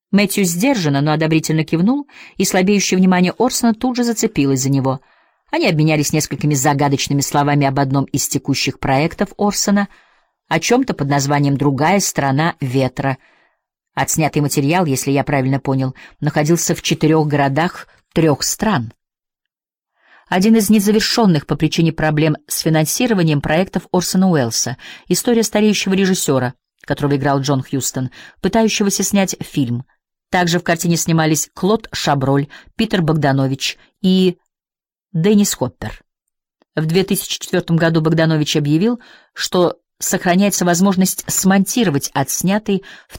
Мэтью сдержанно, но одобрительно кивнул, и слабеющее внимание Орсона тут же зацепилось за него. Они обменялись несколькими загадочными словами об одном из текущих проектов Орсона, о чем-то под названием «Другая сторона ветра». Отснятый материал, если я правильно понял, находился в 4 городах 3 стран. Один из незавершенных по причине проблем с финансированием проектов Орсона Уэллса, история стареющего режиссера, которого играл Джон Хьюстон, пытающегося снять фильм. Также в картине снимались Клод Шаброль, Питер Богданович и Деннис Хоппер. В 2004 году Богданович объявил, что сохраняется возможность смонтировать отснятый в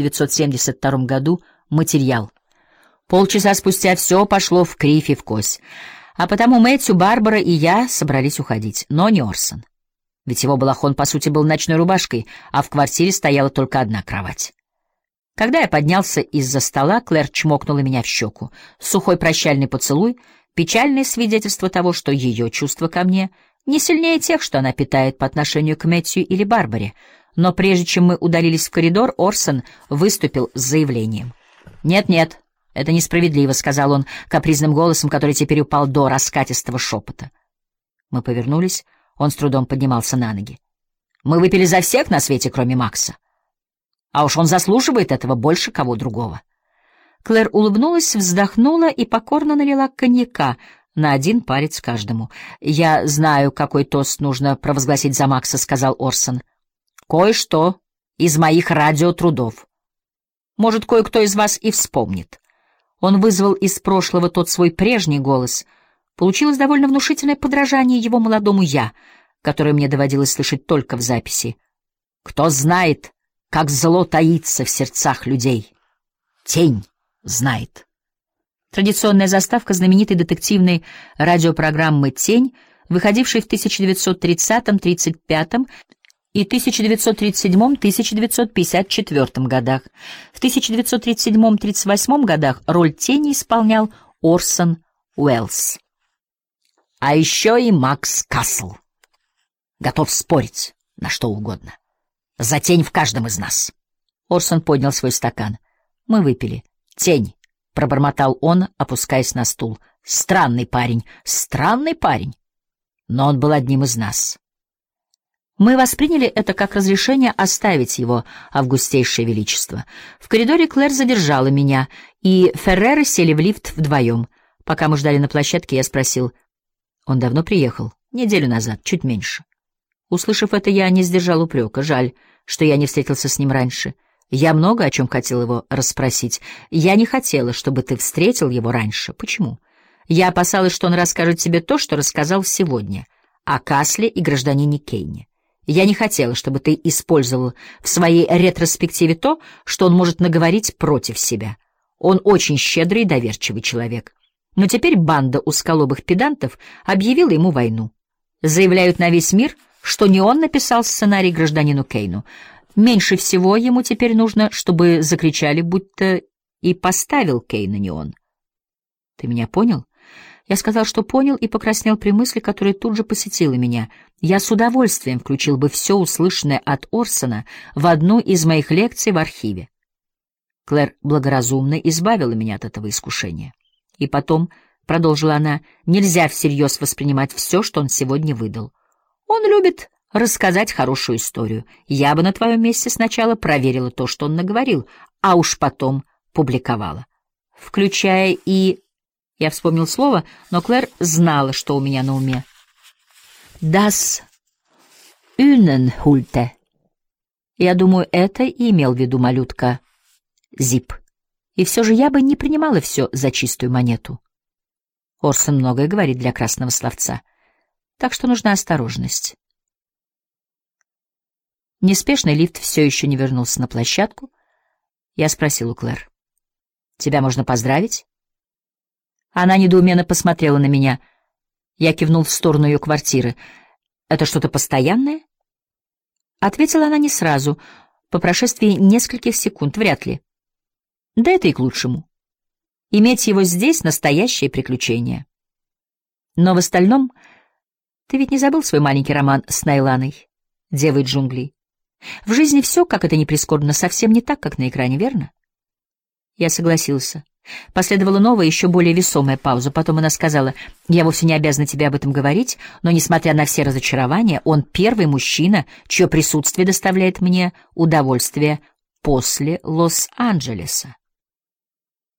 1972 году материал. Полчаса спустя все пошло в кривь и в кось, а потому Мэтью, Барбара и я собрались уходить, но не Орсон. Ведь его балахон, по сути, был ночной рубашкой, а в квартире стояла только одна кровать. Когда я поднялся из-за стола, Клэр чмокнула меня в щеку. Сухой прощальный поцелуй — печальное свидетельство того, что ее чувства ко мне не сильнее тех, что она питает по отношению к Мэтью или Барбаре. Но прежде чем мы удалились в коридор, Орсон выступил с заявлением. «Нет-нет, это несправедливо», — сказал он капризным голосом, который теперь упал до раскатистого шепота. Мы повернулись, он с трудом поднимался на ноги. «Мы выпили за всех на свете, кроме Макса. А уж он заслуживает этого больше кого другого». Клэр улыбнулась, вздохнула и покорно налила коньяка на 1 палец каждому. «Я знаю, какой тост нужно провозгласить за Макса», — сказал Орсон. «Кое-что из моих радиотрудов. Может, кое-кто из вас и вспомнит». Он вызвал из прошлого тот свой прежний голос. Получилось довольно внушительное подражание его молодому «я», которое мне доводилось слышать только в записи. «Кто знает, как зло таится в сердцах людей? Тень знает». Традиционная заставка знаменитой детективной радиопрограммы «Тень», выходившей в 1930-35 и 1937-1954 годах. В 1937-38 годах роль Тени исполнял Орсон Уэллс. А еще и Макс Кассел. Готов спорить на что угодно. За тень в каждом из нас. Орсон поднял свой стакан. Мы выпили. «Тень», — пробормотал он, опускаясь на стул. «Странный парень, странный парень. Но он был одним из нас». Мы восприняли это как разрешение оставить его августейшее величество. В коридоре Клэр задержала меня, и Ферреры сели в лифт вдвоем. Пока мы ждали на площадке, я спросил: «Он давно приехал?» «Неделю назад, чуть меньше». Услышав это, я не сдержал упрека. Жаль, что я не встретился с ним раньше. Я много о чем хотел его расспросить. Я не хотела, чтобы ты встретил его раньше. Почему? Я опасалась, что он расскажет тебе то, что рассказал сегодня, о Касле и гражданине Кейне. Я не хотела, чтобы ты использовал в своей ретроспективе то, что он может наговорить против себя. Он очень щедрый и доверчивый человек. Но теперь банда узколобых педантов объявила ему войну. Заявляют на весь мир, что не он написал сценарий гражданину Кейну. Меньше всего ему теперь нужно, чтобы закричали, будто и поставил Кейна не он. Ты меня понял? Я сказал, что понял, и покраснел при мысли, которая тут же посетила меня. Я с удовольствием включил бы все услышанное от Орсона в одну из моих лекций в архиве. Клэр благоразумно избавила меня от этого искушения. И потом, — продолжила она, — нельзя всерьез воспринимать все, что он сегодня выдал. Он любит рассказать хорошую историю. Я бы на твоем месте сначала проверила то, что он наговорил, а уж потом публиковала. Включая и... Я вспомнил слово, но Клэр знала, что у меня на уме. «Das Unenhulte». Я думаю, это и имел в виду малютка Зип. И все же я бы не принимала все за чистую монету. Орсон многое говорит для красного словца, так что нужна осторожность. Неспешный лифт все еще не вернулся на площадку. Я спросил у Клэр: «Тебя можно поздравить?» Она недоуменно посмотрела на меня. Я кивнул в сторону ее квартиры. «Это что-то постоянное?» Ответила она не сразу, по прошествии нескольких секунд, вряд ли. Да это и к лучшему. Иметь его здесь — настоящее приключение. Но в остальном... Ты ведь не забыл свой маленький роман с Найланой, девой джунглей? В жизни все, как это ни прискорбно, совсем не так, как на экране, верно? Я согласился. Последовала новая, еще более весомая пауза. Потом она сказала: «Я вовсе не обязана тебе об этом говорить, но, несмотря на все разочарования, он первый мужчина, чье присутствие доставляет мне удовольствие после Лос-Анджелеса».